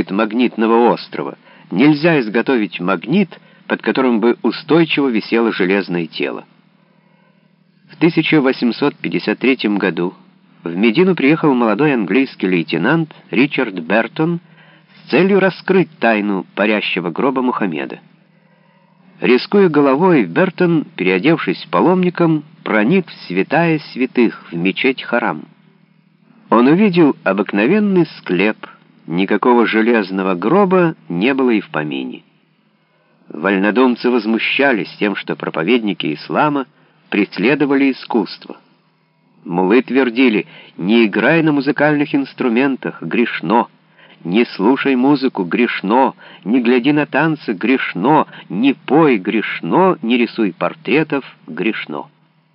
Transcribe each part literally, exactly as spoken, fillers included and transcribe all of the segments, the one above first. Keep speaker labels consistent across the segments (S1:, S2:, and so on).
S1: орбит магнитного острова, нельзя изготовить магнит, под которым бы устойчиво висело железное тело. В тысяча восемьсот пятьдесят третьем году в Медину приехал молодой английский лейтенант Ричард Бертон с целью раскрыть тайну парящего гроба Мухаммеда. Рискуя головой, Бертон, переодевшись паломником, проник в святая святых, в мечеть Харам. Он увидел обыкновенный склеп, никакого железного гроба не было и в помине. Вольнодумцы возмущались тем, что проповедники ислама преследовали искусство. Муллы твердили: «Не играй на музыкальных инструментах, грешно! Не слушай музыку, грешно! Не гляди на танцы, грешно! Не пой, грешно! Не рисуй портретов, грешно!»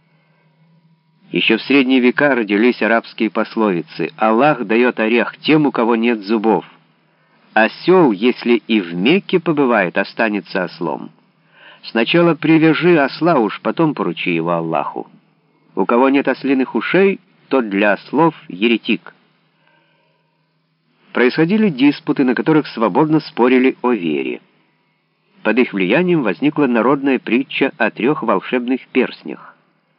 S1: Еще в средние века родились арабские пословицы: «Аллах дает орех тем, у кого нет зубов. Осел, если и в Мекке побывает, останется ослом. Сначала привяжи осла, уж потом поручи его Аллаху. У кого нет ослиных ушей, тот для ослов еретик». Происходили диспуты, на которых свободно спорили о вере. Под их влиянием возникла народная притча о трех волшебных перстнях.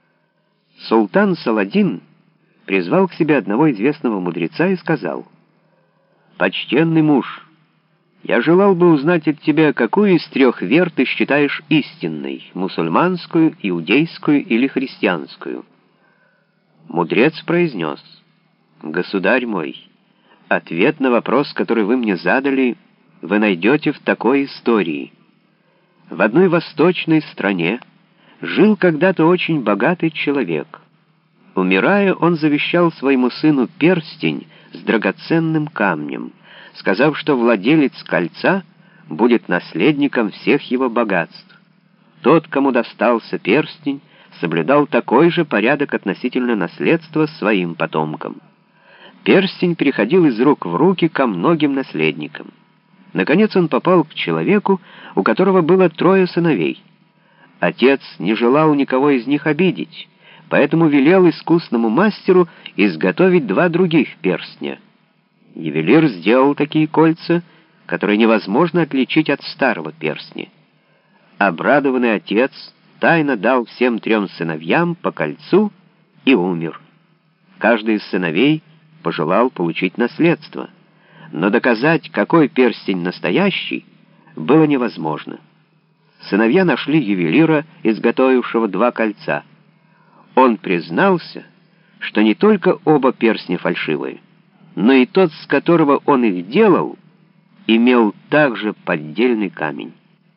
S1: Султан Саладин призвал к себе одного известного мудреца и сказал: «Почтенный муж, я желал бы узнать от тебя, какую из трех вер ты считаешь истинной: мусульманскую, иудейскую или христианскую?» Мудрец произнес: «Государь мой, ответ на вопрос, который вы мне задали, вы найдете в такой истории. В одной восточной стране жил когда-то очень богатый человек. Умирая, он завещал своему сыну перстень с драгоценным камнем, сказав, что владелец кольца будет наследником всех его богатств. Тот, кому достался перстень, соблюдал такой же порядок относительно наследства своим потомкам. Перстень переходил из рук в руки ко многим наследникам. Наконец он попал к человеку, у которого было трое сыновей. Отец не желал никого из них обидеть, поэтому велел искусному мастеру изготовить два других перстня. Ювелир сделал такие кольца, которые невозможно отличить от старого перстня. Обрадованный отец тайно дал всем трем сыновьям по кольцу и умер. Каждый из сыновей пожелал получить наследство, но доказать, какой перстень настоящий, было невозможно. Сыновья нашли ювелира, изготовившего два кольца. Он признался, что не только оба перстня фальшивые, но и тот, с которого он их делал, имел также поддельный камень.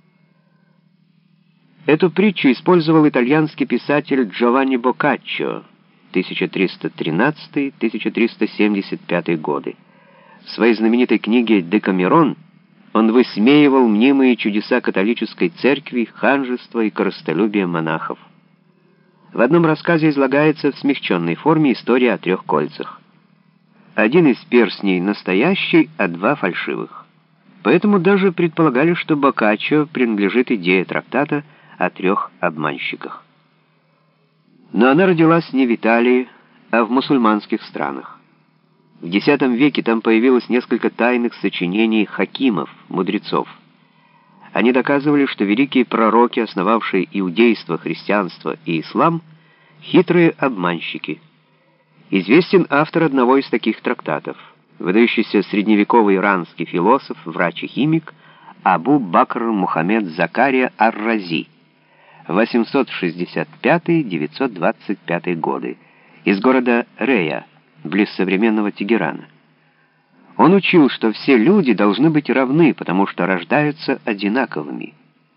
S1: Эту притчу использовал итальянский писатель Джованни Боккаччо тысяча триста тринадцатый — тысяча триста семьдесят пятый годы. В своей знаменитой книге «Декамерон» он высмеивал мнимые чудеса католической церкви, ханжество и корыстолюбие монахов. В одном рассказе излагается в смягченной форме история о трех кольцах. Один из перстней настоящий, а два фальшивых. Поэтому даже предполагали, что Боккаччо принадлежит идее трактата о трех обманщиках. Но она родилась не в Италии, а в мусульманских странах. В десятом веке там появилось несколько тайных сочинений хакимов, мудрецов. Они доказывали, что великие пророки, основавшие иудейство, христианство и ислам, хитрые обманщики. Известен автор одного из таких трактатов, выдающийся средневековый иранский философ, врач и химик Абу Бакр Мухаммед Закария ар-Рази, восемьсот шестьдесят пятый — девятьсот двадцать пятый годы, из города Рея, близ современного Тегерана. Он учил, что все люди должны быть равны, потому что рождаются одинаковыми.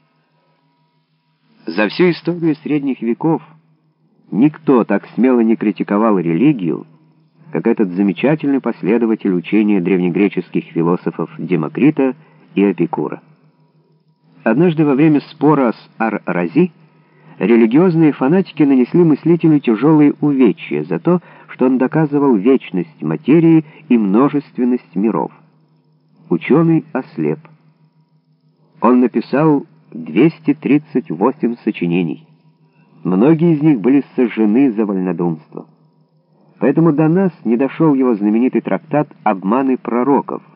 S1: За всю историю средних веков никто так смело не критиковал религию, как этот замечательный последователь учения древнегреческих философов Демокрита и Эпикура. Однажды во время спора с ар-Рази религиозные фанатики нанесли мыслителю тяжелые увечья за то, что он доказывал вечность материи и множественность миров. Ученый ослеп. Он написал двести тридцать восемь сочинений. Многие из них были сожжены за вольнодумство. Поэтому до нас не дошел его знаменитый трактат «Обманы пророков»,